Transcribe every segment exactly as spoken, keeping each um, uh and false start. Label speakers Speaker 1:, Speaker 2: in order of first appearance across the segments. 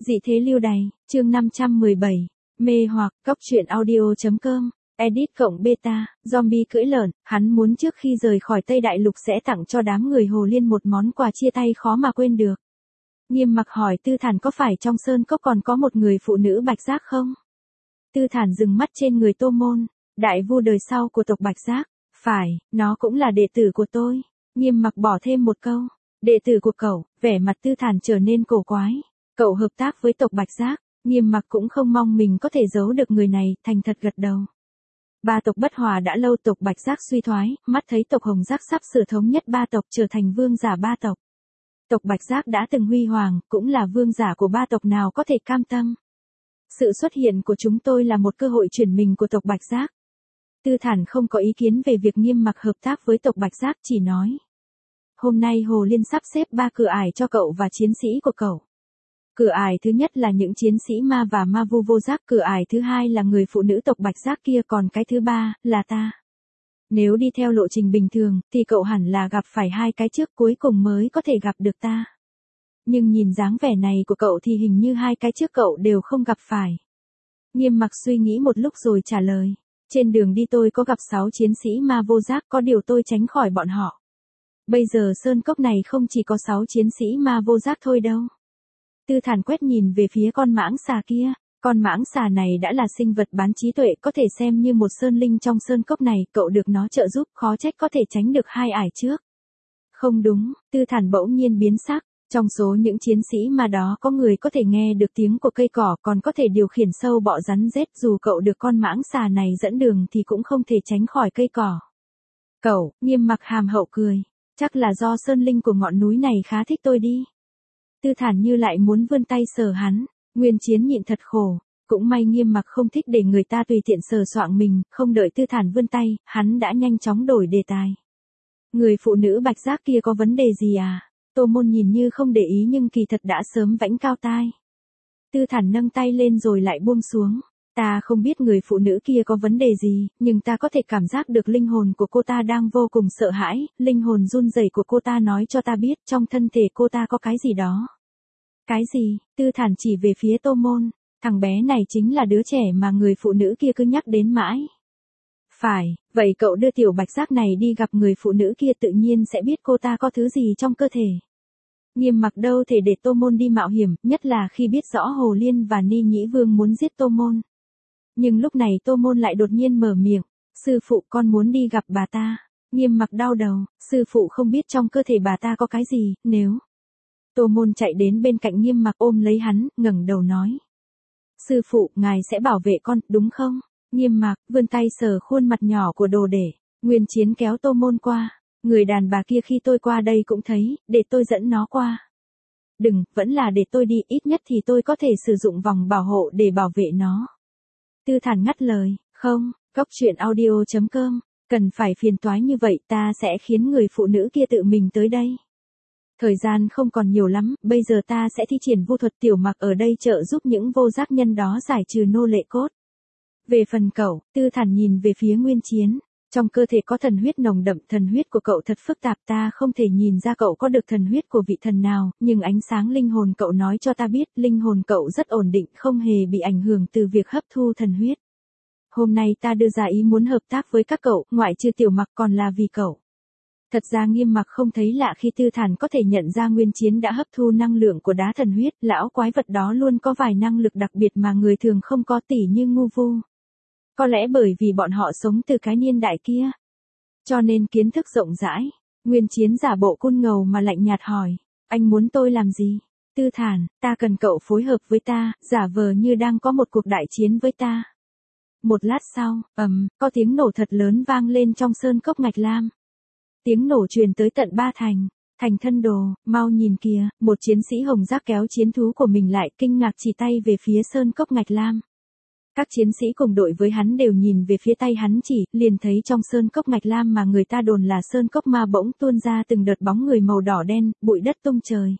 Speaker 1: Dị thế lưu đày, chương năm trăm mười bảy, mê hoặc, cóc truyện audio.com, edit cộng beta, zombie cưỡi lợn, hắn muốn trước khi rời khỏi Tây Đại Lục sẽ tặng cho đám người Hồ Liên một món quà chia tay khó mà quên được. Nghiêm Mặc hỏi Tư Thản có phải trong sơn cốc còn có một người phụ nữ Bạch Giác không? Tư Thản dừng mắt trên người Tô Môn, đại vua đời sau của tộc Bạch Giác. Phải, nó cũng là đệ tử của tôi. Nghiêm Mặc bỏ thêm một câu, đệ tử của cậu. Vẻ mặt Tư Thản trở nên cổ quái. Cậu hợp tác với tộc Bạch Giác. Nghiêm Mặc cũng không mong mình có thể giấu được người này, thành thật gật đầu. Ba tộc bất hòa đã lâu, tộc Bạch Giác suy thoái, mắt thấy tộc Hồng Giác sắp sửa thống nhất ba tộc trở thành vương giả ba tộc. Tộc Bạch Giác đã từng huy hoàng, cũng là vương giả của ba tộc, nào có thể cam tâm. Sự xuất hiện của chúng tôi là một cơ hội chuyển mình của tộc Bạch Giác. Tư Thản không có ý kiến về việc Nghiêm Mặc hợp tác với tộc Bạch Giác, chỉ nói. Hôm nay Hồ Liên sắp xếp ba cửa ải cho cậu và chiến sĩ của cậu. Cửa ải thứ nhất là những chiến sĩ ma và ma vu vô giác, cửa ải thứ hai là người phụ nữ tộc Bạch Giác kia, còn cái thứ ba là ta. Nếu đi theo lộ trình bình thường thì cậu hẳn là gặp phải hai cái trước cuối cùng mới có thể gặp được ta. Nhưng nhìn dáng vẻ này của cậu thì hình như hai cái trước cậu đều không gặp phải. Nghiêm Mặc suy nghĩ một lúc rồi trả lời. Trên đường đi tôi có gặp sáu chiến sĩ ma vô giác, có điều tôi tránh khỏi bọn họ. Bây giờ sơn cốc này không chỉ có sáu chiến sĩ ma vô giác thôi đâu. Tư Thản quét nhìn về phía con mãng xà kia. Con mãng xà này đã là sinh vật bán trí tuệ, có thể xem như một sơn linh trong sơn cốc này, cậu được nó trợ giúp, khó trách có thể tránh được hai ải trước. Không đúng, Tư Thản bỗng nhiên biến sắc. Trong số những chiến sĩ mà đó có người có thể nghe được tiếng của cây cỏ, còn có thể điều khiển sâu bọ rắn rết, dù cậu được con mãng xà này dẫn đường thì cũng không thể tránh khỏi cây cỏ. Cậu, Nghiêm Mặc hàm hậu cười. Chắc là do sơn linh của ngọn núi này khá thích tôi đi. Tư Thản như lại muốn vươn tay sờ hắn. Nguyên Chiến nhịn thật khổ. Cũng may Nghiêm Mặc không thích để người ta tùy tiện sờ soạng mình, không đợi Tư Thản vươn tay, hắn đã nhanh chóng đổi đề tài. Người phụ nữ Bạch Giác kia có vấn đề gì à? Tô Môn nhìn như không để ý nhưng kỳ thật đã sớm vãnh cao tai. Tư Thản nâng tay lên rồi lại buông xuống. Ta không biết người phụ nữ kia có vấn đề gì, nhưng ta có thể cảm giác được linh hồn của cô ta đang vô cùng sợ hãi, linh hồn run rẩy của cô ta nói cho ta biết trong thân thể cô ta có cái gì đó. Cái gì? Tư Thản chỉ về phía Tô Môn. Thằng bé này chính là đứa trẻ mà người phụ nữ kia cứ nhắc đến mãi. Phải, vậy cậu đưa tiểu Bạch Giác này đi gặp người phụ nữ kia, tự nhiên sẽ biết cô ta có thứ gì trong cơ thể. Nghiêm Mặc đâu thể để Tô Môn đi mạo hiểm, nhất là khi biết rõ Hồ Liên và Ni Nhĩ Vương muốn giết Tô Môn. Nhưng lúc này Tô Môn lại đột nhiên mở miệng. Sư phụ, con muốn đi gặp bà ta. Nghiêm Mặc đau đầu, sư phụ không biết trong cơ thể bà ta có cái gì, nếu... Tô Môn chạy đến bên cạnh Nghiêm Mặc ôm lấy hắn, ngẩng đầu nói. Sư phụ, ngài sẽ bảo vệ con, đúng không? Nghiêm Mặc vươn tay sờ khuôn mặt nhỏ của đồ đệ. Nguyên Chiến kéo Tô Môn qua. Người đàn bà kia khi tôi qua đây cũng thấy, để tôi dẫn nó qua. Đừng, vẫn là để tôi đi, ít nhất thì tôi có thể sử dụng vòng bảo hộ để bảo vệ nó. Tư Thản ngắt lời, không, cóc truyện audio.com, cần phải phiền toái như vậy, ta sẽ khiến người phụ nữ kia tự mình tới đây. Thời gian không còn nhiều lắm, bây giờ ta sẽ thi triển vô thuật, Tiểu Mặc ở đây trợ giúp những vô giác nhân đó giải trừ nô lệ cốt. Về phần cậu, Tư Thản nhìn về phía Nguyên Chiến. Trong cơ thể có thần huyết nồng đậm, thần huyết của cậu thật phức tạp, ta không thể nhìn ra cậu có được thần huyết của vị thần nào, nhưng ánh sáng linh hồn cậu nói cho ta biết, linh hồn cậu rất ổn định, không hề bị ảnh hưởng từ việc hấp thu thần huyết. Hôm nay ta đưa ra ý muốn hợp tác với các cậu, ngoại trừ Tiểu Mặc còn là vì cậu. Thật ra Nghiêm Mặc không thấy lạ khi Tư Thản có thể nhận ra Nguyên Chiến đã hấp thu năng lượng của đá thần huyết, lão quái vật đó luôn có vài năng lực đặc biệt mà người thường không có, tỉ như ngu vu. Có lẽ bởi vì bọn họ sống từ cái niên đại kia, cho nên kiến thức rộng rãi. Nguyên Chiến giả bộ côn ngầu mà lạnh nhạt hỏi, anh muốn tôi làm gì? Tư Thản, ta cần cậu phối hợp với ta, giả vờ như đang có một cuộc đại chiến với ta. Một lát sau, ầm, có tiếng nổ thật lớn vang lên trong sơn cốc Ngạch Lam. Tiếng nổ truyền tới tận ba thành. Thành Thân Đồ, mau nhìn kìa, một chiến sĩ hồng giác kéo chiến thú của mình lại, kinh ngạc chỉ tay về phía sơn cốc Ngạch Lam. Các chiến sĩ cùng đội với hắn đều nhìn về phía tay hắn chỉ, liền thấy trong sơn cốc Ngạch Lam mà người ta đồn là sơn cốc ma bỗng tuôn ra từng đợt bóng người màu đỏ đen, bụi đất tung trời.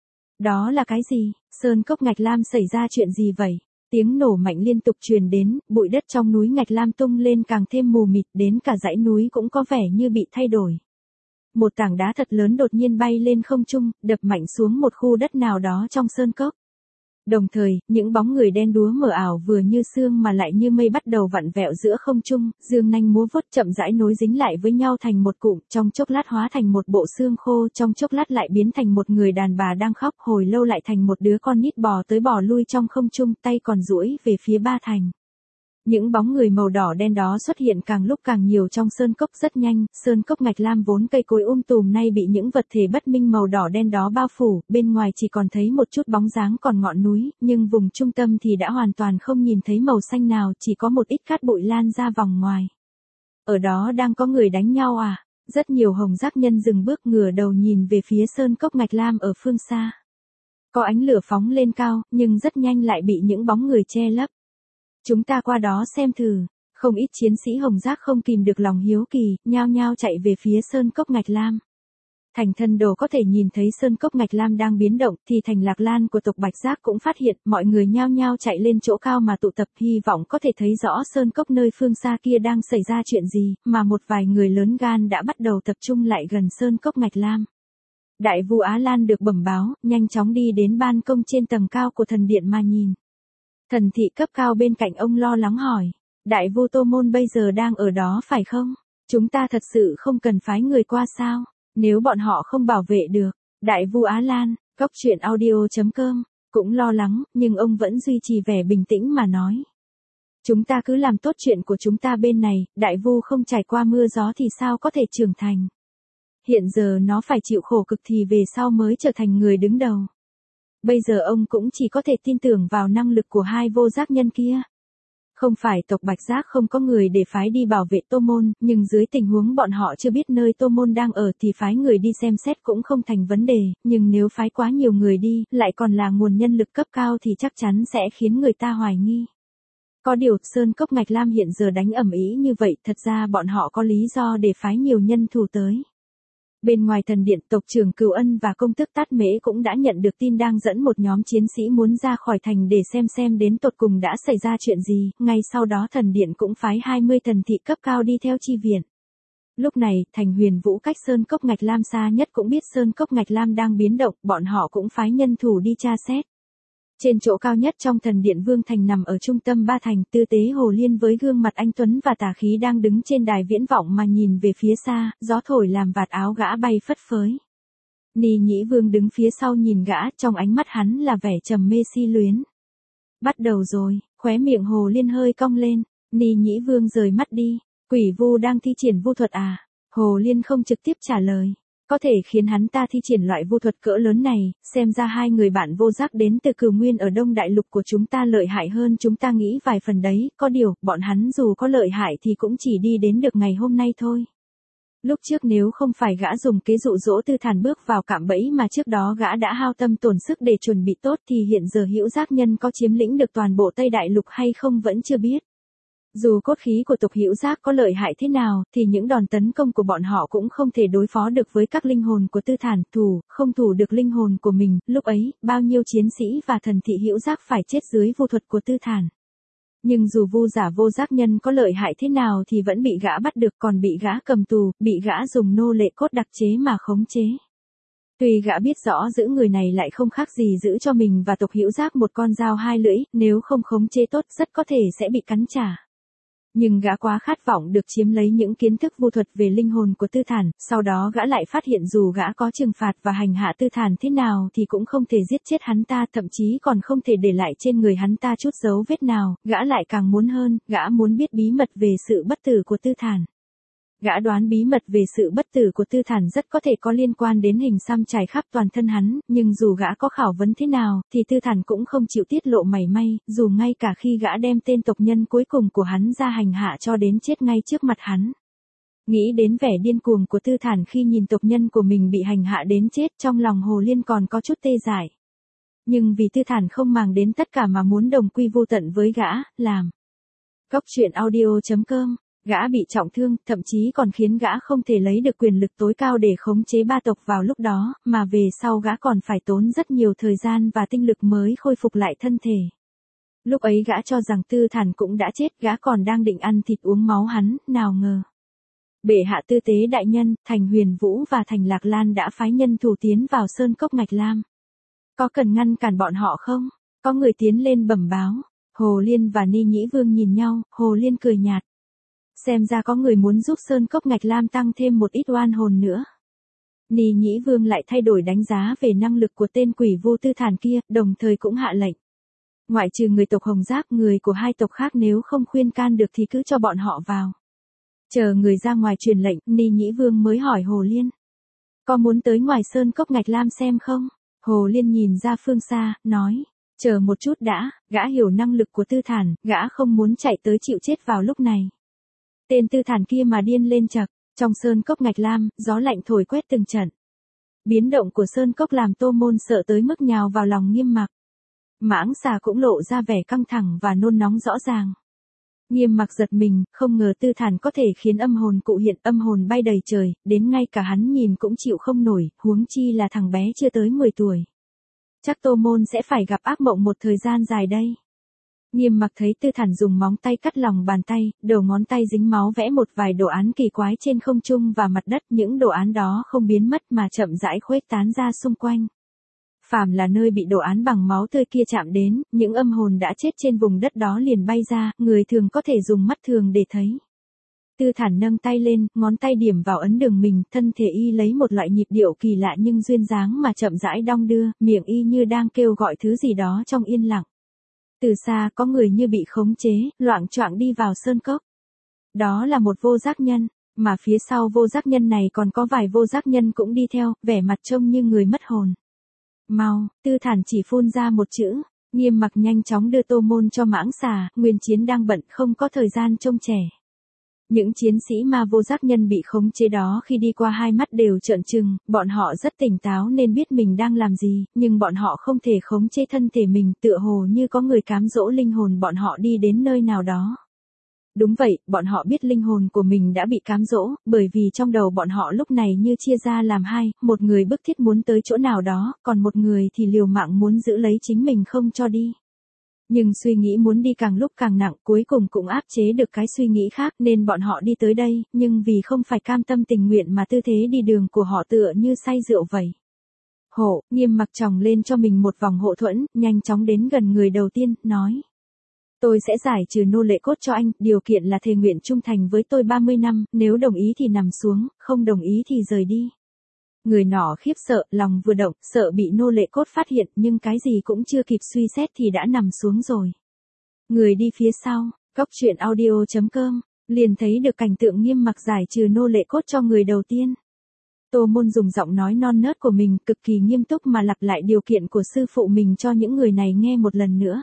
Speaker 1: Đó là cái gì? Sơn cốc Ngạch Lam xảy ra chuyện gì vậy? Tiếng nổ mạnh liên tục truyền đến, bụi đất trong núi Ngạch Lam tung lên càng thêm mù mịt, đến cả dãy núi cũng có vẻ như bị thay đổi. Một tảng đá thật lớn đột nhiên bay lên không trung, đập mạnh xuống một khu đất nào đó trong sơn cốc. Đồng thời, những bóng người đen đúa mờ ảo vừa như sương mà lại như mây bắt đầu vặn vẹo giữa không trung, dương nanh múa vuốt chậm rãi nối dính lại với nhau thành một cụm, trong chốc lát hóa thành một bộ xương khô, trong chốc lát lại biến thành một người đàn bà đang khóc, hồi lâu lại thành một đứa con nít bò tới bò lui trong không trung, tay còn duỗi về phía Ba Thành. Những bóng người màu đỏ đen đó xuất hiện càng lúc càng nhiều trong sơn cốc rất nhanh, sơn cốc Ngạch Lam vốn cây cối um tùm nay bị những vật thể bất minh màu đỏ đen đó bao phủ, bên ngoài chỉ còn thấy một chút bóng dáng còn ngọn núi, nhưng vùng trung tâm thì đã hoàn toàn không nhìn thấy màu xanh nào, chỉ có một ít cát bụi lan ra vòng ngoài. Ở đó đang có người đánh nhau à? Rất nhiều hồng giác nhân dừng bước ngửa đầu nhìn về phía sơn cốc Ngạch Lam ở phương xa. Có ánh lửa phóng lên cao, nhưng rất nhanh lại bị những bóng người che lấp. Chúng ta qua đó xem thử, không ít chiến sĩ hồng giác không kìm được lòng hiếu kỳ, nhao nhao chạy về phía sơn cốc Ngạch Lam. Thành Thân Đồ có thể nhìn thấy sơn cốc Ngạch Lam đang biến động, thì Thành Lạc Lan của tộc Bạch Giác cũng phát hiện, mọi người nhao nhao chạy lên chỗ cao mà tụ tập, hy vọng có thể thấy rõ sơn cốc nơi phương xa kia đang xảy ra chuyện gì, mà một vài người lớn gan đã bắt đầu tập trung lại gần sơn cốc Ngạch Lam. Đại Vu Á Lan được bẩm báo, nhanh chóng đi đến ban công trên tầng cao của thần điện mà nhìn. Thần thị cấp cao bên cạnh ông lo lắng hỏi, Đại Vu Tô Môn bây giờ đang ở đó phải không? Chúng ta thật sự không cần phái người qua sao? Nếu bọn họ không bảo vệ được, Đại Vu Á Lan, Cốc Truyện Audio chấm com, cũng lo lắng, nhưng ông vẫn duy trì vẻ bình tĩnh mà nói. Chúng ta cứ làm tốt chuyện của chúng ta bên này, Đại Vu không trải qua mưa gió thì sao có thể trưởng thành. Hiện giờ nó phải chịu khổ cực thì về sau mới trở thành người đứng đầu. Bây giờ ông cũng chỉ có thể tin tưởng vào năng lực của hai vô giác nhân kia. Không phải tộc Bạch Giác không có người để phái đi bảo vệ Tô Môn, nhưng dưới tình huống bọn họ chưa biết nơi Tô Môn đang ở thì phái người đi xem xét cũng không thành vấn đề, nhưng nếu phái quá nhiều người đi, lại còn là nguồn nhân lực cấp cao thì chắc chắn sẽ khiến người ta hoài nghi. Có điều, sơn cốc Ngạch Lam hiện giờ đánh ầm ĩ như vậy, thật ra bọn họ có lý do để phái nhiều nhân thủ tới. Bên ngoài thần điện, tộc trưởng Cửu Ân và công tước Tát Mễ cũng đã nhận được tin đang dẫn một nhóm chiến sĩ muốn ra khỏi thành để xem xem đến tột cùng đã xảy ra chuyện gì, ngay sau đó thần điện cũng phái hai mươi thần thị cấp cao đi theo chi viện. Lúc này, thành Huyền Vũ cách sơn cốc Ngạch Lam xa nhất cũng biết sơn cốc Ngạch Lam đang biến động, bọn họ cũng phái nhân thủ đi tra xét. Trên chỗ cao nhất trong thần điện Vương Thành nằm ở trung tâm Ba Thành, tư tế Hồ Liên với gương mặt anh tuấn và tà khí đang đứng trên đài viễn vọng mà nhìn về phía xa, gió thổi làm vạt áo gã bay phất phới. Ni Nhĩ Vương đứng phía sau nhìn gã, trong ánh mắt hắn là vẻ trầm mê si luyến. Bắt đầu rồi, khóe miệng Hồ Liên hơi cong lên, Ni Nhĩ Vương rời mắt đi, quỷ vu đang thi triển vu thuật à? Hồ Liên không trực tiếp trả lời. Có thể khiến hắn ta thi triển loại vô thuật cỡ lớn này, xem ra hai người bạn vô giác đến từ Cửu Nguyên ở Đông Đại Lục của chúng ta lợi hại hơn chúng ta nghĩ vài phần đấy, có điều, bọn hắn dù có lợi hại thì cũng chỉ đi đến được ngày hôm nay thôi. Lúc trước nếu không phải gã dùng kế dụ dỗ Tư Thản bước vào cạm bẫy mà trước đó gã đã hao tâm tổn sức để chuẩn bị tốt thì hiện giờ Hữu Giác Nhân có chiếm lĩnh được toàn bộ Tây Đại Lục hay không vẫn chưa biết. Dù cốt khí của tộc Hữu Giác có lợi hại thế nào, thì những đòn tấn công của bọn họ cũng không thể đối phó được với các linh hồn của Tư Thản, thủ, không thủ được linh hồn của mình, lúc ấy, bao nhiêu chiến sĩ và thần thị Hữu Giác phải chết dưới vô thuật của Tư Thản. Nhưng dù vu giả vô giác nhân có lợi hại thế nào thì vẫn bị gã bắt được, còn bị gã cầm tù, bị gã dùng nô lệ cốt đặc chế mà khống chế. Tuy gã biết rõ giữ người này lại không khác gì giữ cho mình và tộc Hữu Giác một con dao hai lưỡi, nếu không khống chế tốt rất có thể sẽ bị cắn trả. Nhưng gã quá khát vọng được chiếm lấy những kiến thức vu thuật về linh hồn của Tư Thản, sau đó gã lại phát hiện dù gã có trừng phạt và hành hạ Tư Thản thế nào thì cũng không thể giết chết hắn ta, thậm chí còn không thể để lại trên người hắn ta chút dấu vết nào, gã lại càng muốn hơn, gã muốn biết bí mật về sự bất tử của Tư Thản. Gã đoán bí mật về sự bất tử của Tư Thản rất có thể có liên quan đến hình xăm trải khắp toàn thân hắn, nhưng dù gã có khảo vấn thế nào, thì Tư Thản cũng không chịu tiết lộ mảy may, dù ngay cả khi gã đem tên tộc nhân cuối cùng của hắn ra hành hạ cho đến chết ngay trước mặt hắn. Nghĩ đến vẻ điên cuồng của Tư Thản khi nhìn tộc nhân của mình bị hành hạ đến chết, trong lòng Hồ Liên còn có chút tê dại. Nhưng vì Tư Thản không màng đến tất cả mà muốn đồng quy vô tận với gã, làm. Cốc Truyện Audio chấm com. Gã bị trọng thương, thậm chí còn khiến gã không thể lấy được quyền lực tối cao để khống chế ba tộc vào lúc đó, mà về sau gã còn phải tốn rất nhiều thời gian và tinh lực mới khôi phục lại thân thể. Lúc ấy gã cho rằng Tư Thản cũng đã chết, gã còn đang định ăn thịt uống máu hắn, nào ngờ. Bệ hạ tư tế đại nhân, thành Huyền Vũ và thành Lạc Lan đã phái nhân thủ tiến vào sơn cốc Ngạch Lam. Có cần ngăn cản bọn họ không? có người tiến lên bẩm báo. Hồ Liên và Ni Nhĩ Vương nhìn nhau, Hồ Liên cười nhạt. Xem ra có người muốn giúp Sơn Cốc Ngạch Lam tăng thêm một ít oan hồn nữa. Ni Nhĩ Vương lại thay đổi đánh giá về năng lực của tên quỷ Vô Tư Thản kia, đồng thời cũng hạ lệnh. Ngoại trừ người tộc Hồng Giáp, người của hai tộc khác nếu không khuyên can được thì cứ cho bọn họ vào. Chờ người ra ngoài truyền lệnh, Ni Nhĩ Vương mới hỏi Hồ Liên. Có muốn tới ngoài Sơn Cốc Ngạch Lam xem không? Hồ Liên nhìn ra phương xa, nói. Chờ một chút đã, gã hiểu năng lực của Tư Thản, gã không muốn chạy tới chịu chết vào lúc này. Tên Tư Thản kia mà điên lên chậc, trong Sơn Cốc Ngạch Lam, gió lạnh thổi quét từng trận. Biến động của Sơn Cốc làm Tô Môn sợ tới mức nhào vào lòng Nghiêm Mặc. Mãng Xà cũng lộ ra vẻ căng thẳng và nôn nóng rõ ràng. Nghiêm Mặc giật mình, không ngờ Tư Thản có thể khiến âm hồn cụ hiện, âm hồn bay đầy trời, đến ngay cả hắn nhìn cũng chịu không nổi, huống chi là thằng bé chưa tới mười tuổi. Chắc Tô Môn sẽ phải gặp ác mộng một thời gian dài đây. Nghiêm Mặc thấy Tư Thản dùng móng tay cắt lòng bàn tay, đầu ngón tay dính máu vẽ một vài đồ án kỳ quái trên không trung và mặt đất, những đồ án đó không biến mất mà chậm rãi khuếch tán ra xung quanh. Phàm là nơi bị đồ án bằng máu tươi kia chạm đến, những âm hồn đã chết trên vùng đất đó liền bay ra, người thường có thể dùng mắt thường để thấy. Tư Thản nâng tay lên, ngón tay điểm vào ấn đường mình, thân thể y lấy một loại nhịp điệu kỳ lạ nhưng duyên dáng mà chậm rãi đong đưa, miệng y như đang kêu gọi thứ gì đó trong yên lặng. Từ xa có người như bị khống chế, loạng choạng đi vào sơn cốc. Đó là một vô giác nhân, mà phía sau vô giác nhân này còn có vài vô giác nhân cũng đi theo, vẻ mặt trông như người mất hồn. Mau, Tư Thản chỉ phun ra một chữ, Nghiêm Mặc nhanh chóng đưa Tô Môn cho Mãng Xà, Nguyên Chiến đang bận không có thời gian trông trẻ. Những chiến sĩ ma vô giác nhân bị khống chế đó khi đi qua hai mắt đều trợn trừng, bọn họ rất tỉnh táo nên biết mình đang làm gì, nhưng bọn họ không thể khống chế thân thể mình, tựa hồ như có người cám dỗ linh hồn bọn họ đi đến nơi nào đó. Đúng vậy, bọn họ biết linh hồn của mình đã bị cám dỗ, bởi vì trong đầu bọn họ lúc này như chia ra làm hai, một người bức thiết muốn tới chỗ nào đó, còn một người thì liều mạng muốn giữ lấy chính mình không cho đi. Nhưng suy nghĩ muốn đi càng lúc càng nặng, cuối cùng cũng áp chế được cái suy nghĩ khác nên bọn họ đi tới đây, nhưng vì không phải cam tâm tình nguyện mà tư thế đi đường của họ tựa như say rượu vậy. Hộ, Nghiêm Mặc tròng lên cho mình một vòng hộ thuẫn, nhanh chóng đến gần người đầu tiên, nói. Tôi sẽ giải trừ nô lệ cốt cho anh, điều kiện là thề nguyện trung thành với tôi ba mươi năm, nếu đồng ý thì nằm xuống, không đồng ý thì rời đi. Người nọ khiếp sợ, lòng vừa động, sợ bị nô lệ cốt phát hiện, nhưng cái gì cũng chưa kịp suy xét thì đã nằm xuống rồi. Người đi phía sau, góc truyện audio chấm com, liền thấy được cảnh tượng Nghiêm Mặc giải trừ nô lệ cốt cho người đầu tiên. Tô Môn dùng giọng nói non nớt của mình cực kỳ nghiêm túc mà lặp lại điều kiện của sư phụ mình cho những người này nghe một lần nữa.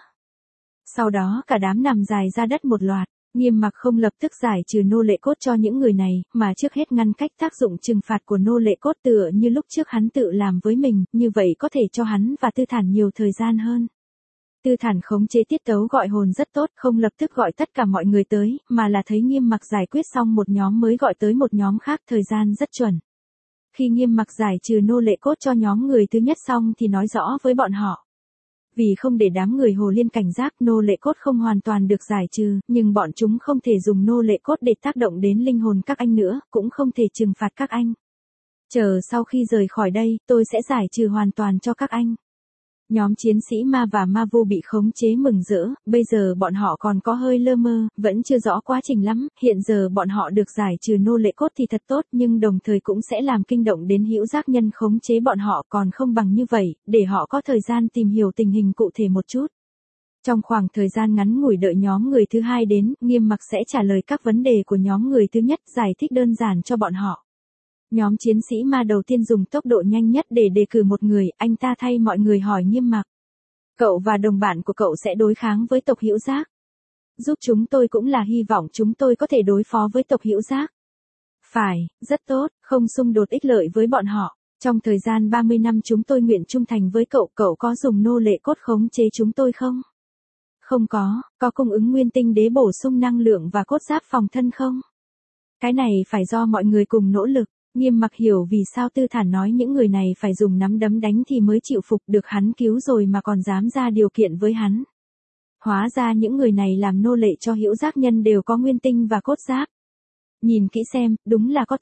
Speaker 1: Sau đó cả đám nằm dài ra đất một loạt. Nghiêm Mặc không lập tức giải trừ nô lệ cốt cho những người này, mà trước hết ngăn cách tác dụng trừng phạt của nô lệ cốt tựa như lúc trước hắn tự làm với mình, như vậy có thể cho hắn và Tư Thản nhiều thời gian hơn. Tư Thản khống chế tiết tấu gọi hồn rất tốt, không lập tức gọi tất cả mọi người tới, mà là thấy Nghiêm Mặc giải quyết xong một nhóm mới gọi tới một nhóm khác, thời gian rất chuẩn. Khi Nghiêm Mặc giải trừ nô lệ cốt cho nhóm người thứ nhất xong thì nói rõ với bọn họ. Vì không để đám người Hồ Liên cảnh giác, nô lệ cốt không hoàn toàn được giải trừ, nhưng bọn chúng không thể dùng nô lệ cốt để tác động đến linh hồn các anh nữa, cũng không thể trừng phạt các anh. Chờ sau khi rời khỏi đây, tôi sẽ giải trừ hoàn toàn cho các anh. Nhóm chiến sĩ ma và ma vu bị khống chế mừng rỡ, bây giờ bọn họ còn có hơi lơ mơ, vẫn chưa rõ quá trình lắm, hiện giờ bọn họ được giải trừ nô lệ cốt thì thật tốt, nhưng đồng thời cũng sẽ làm kinh động đến hữu giác nhân khống chế bọn họ, còn không bằng như vậy, để họ có thời gian tìm hiểu tình hình cụ thể một chút. Trong khoảng thời gian ngắn ngủi đợi nhóm người thứ hai đến, Nghiêm Mặc sẽ trả lời các vấn đề của nhóm người thứ nhất, giải thích đơn giản cho bọn họ. Nhóm chiến sĩ ma đầu tiên dùng tốc độ nhanh nhất để đề cử một người, anh ta thay mọi người hỏi Nghiêm Mặc. Cậu và đồng bạn của cậu sẽ đối kháng với tộc hữu giác. Giúp chúng tôi cũng là hy vọng chúng tôi có thể đối phó với tộc hữu giác. Phải, rất tốt, không xung đột ích lợi với bọn họ. Trong thời gian ba mươi năm chúng tôi nguyện trung thành với cậu, cậu có dùng nô lệ cốt khống chế chúng tôi không? Không có, có cung ứng nguyên tinh đế bổ sung năng lượng và cốt giáp phòng thân không? Cái này phải do mọi người cùng nỗ lực. Nghiêm Mặc hiểu vì sao Tư Thản nói những người này phải dùng nắm đấm đánh thì mới chịu phục, được hắn cứu rồi mà còn dám ra điều kiện với hắn. Hóa ra những người này làm nô lệ cho hữu giác nhân đều có nguyên tinh và cốt giáp. Nhìn kỹ xem, đúng là có thật.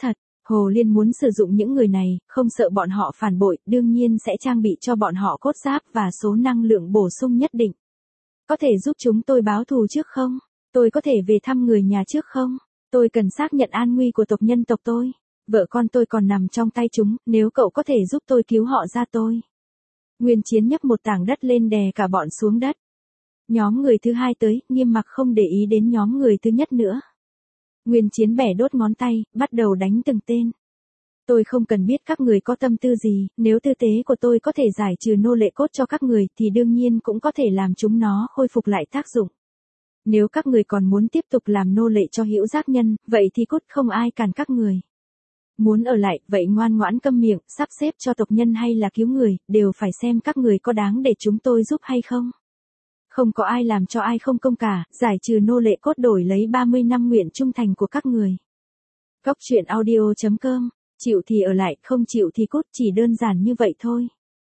Speaker 1: Hồ Liên muốn sử dụng những người này, không sợ bọn họ phản bội, đương nhiên sẽ trang bị cho bọn họ cốt giáp và số năng lượng bổ sung nhất định. Có thể giúp chúng tôi báo thù trước không? Tôi có thể về thăm người nhà trước không? Tôi cần xác nhận an nguy của tộc nhân tộc tôi. Vợ con tôi còn nằm trong tay chúng, nếu cậu có thể giúp tôi cứu họ ra tôi. Nguyên Chiến nhấc một tảng đất lên đè cả bọn xuống đất. Nhóm người thứ hai tới, Nghiêm Mặc không để ý đến nhóm người thứ nhất nữa. Nguyên Chiến bẻ đốt ngón tay, bắt đầu đánh từng tên. Tôi không cần biết các người có tâm tư gì, nếu tư tế của tôi có thể giải trừ nô lệ cốt cho các người thì đương nhiên cũng có thể làm chúng nó khôi phục lại tác dụng. Nếu các người còn muốn tiếp tục làm nô lệ cho hữu giác nhân, vậy thì cốt không ai cản các người. Muốn ở lại, vậy ngoan ngoãn câm miệng, sắp xếp cho tộc nhân hay là cứu người, đều phải xem các người có đáng để chúng tôi giúp hay không. Không có ai làm cho ai không công cả, giải trừ nô lệ cốt đổi lấy ba mươi năm nguyện trung thành của các người. Góc truyện audio chấm com, chịu thì ở lại, không chịu thì cút, chỉ đơn giản như vậy thôi.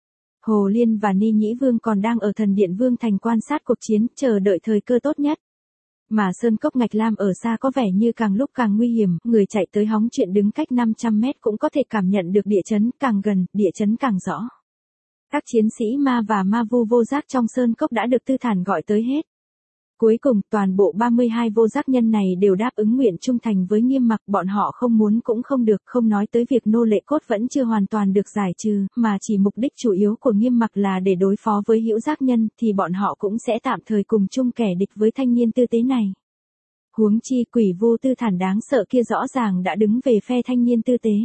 Speaker 1: Hồ Liên và Ni Nhĩ Vương còn đang ở Thần Điện Vương thành quan sát cuộc chiến, chờ đợi thời cơ tốt nhất. Mà Sơn Cốc Ngạch Lam ở xa có vẻ như càng lúc càng nguy hiểm, người chạy tới hóng chuyện đứng cách năm trăm mét cũng có thể cảm nhận được địa chấn, càng gần, địa chấn càng rõ. Các chiến sĩ ma và ma vu vô giác trong Sơn Cốc đã được Tư Thản gọi tới hết. Cuối cùng, toàn bộ ba mươi hai vô giác nhân này đều đáp ứng nguyện trung thành với Nghiêm Mặc, bọn họ không muốn cũng không được, không nói tới việc nô lệ cốt vẫn chưa hoàn toàn được giải trừ, mà chỉ mục đích chủ yếu của Nghiêm Mặc là để đối phó với hữu giác nhân, thì bọn họ cũng sẽ tạm thời cùng chung kẻ địch với thanh niên tư tế này. Huống chi quỷ vô Tư Thản đáng sợ kia rõ ràng đã đứng về phe thanh niên tư tế.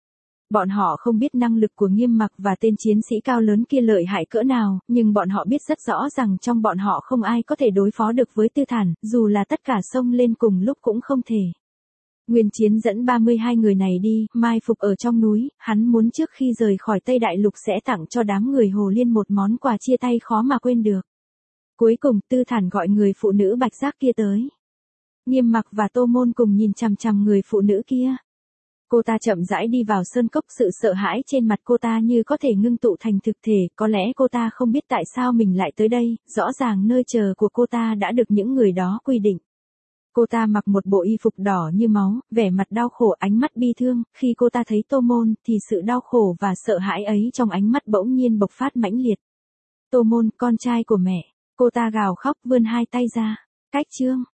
Speaker 1: Bọn họ không biết năng lực của Nghiêm Mặc và tên chiến sĩ cao lớn kia lợi hại cỡ nào, nhưng bọn họ biết rất rõ rằng trong bọn họ không ai có thể đối phó được với Tư Thản, dù là tất cả xông lên cùng lúc cũng không thể. Nguyên Chiến dẫn ba mươi hai người này đi, mai phục ở trong núi, hắn muốn trước khi rời khỏi Tây Đại Lục sẽ tặng cho đám người Hồ Liên một món quà chia tay khó mà quên được. Cuối cùng, Tư Thản gọi người phụ nữ bạch giác kia tới. Nghiêm Mặc và Tô Môn cùng nhìn chằm chằm người phụ nữ kia. Cô ta chậm rãi đi vào sơn cốc, sự sợ hãi trên mặt cô ta như có thể ngưng tụ thành thực thể, có lẽ cô ta không biết tại sao mình lại tới đây, rõ ràng nơi chờ của cô ta đã được những người đó quy định. Cô ta mặc một bộ y phục đỏ như máu, vẻ mặt đau khổ, ánh mắt bi thương, khi cô ta thấy Tô Môn thì sự đau khổ và sợ hãi ấy trong ánh mắt bỗng nhiên bộc phát mãnh liệt. Tô Môn, con trai của mẹ, cô ta gào khóc vươn hai tay ra, cách chương.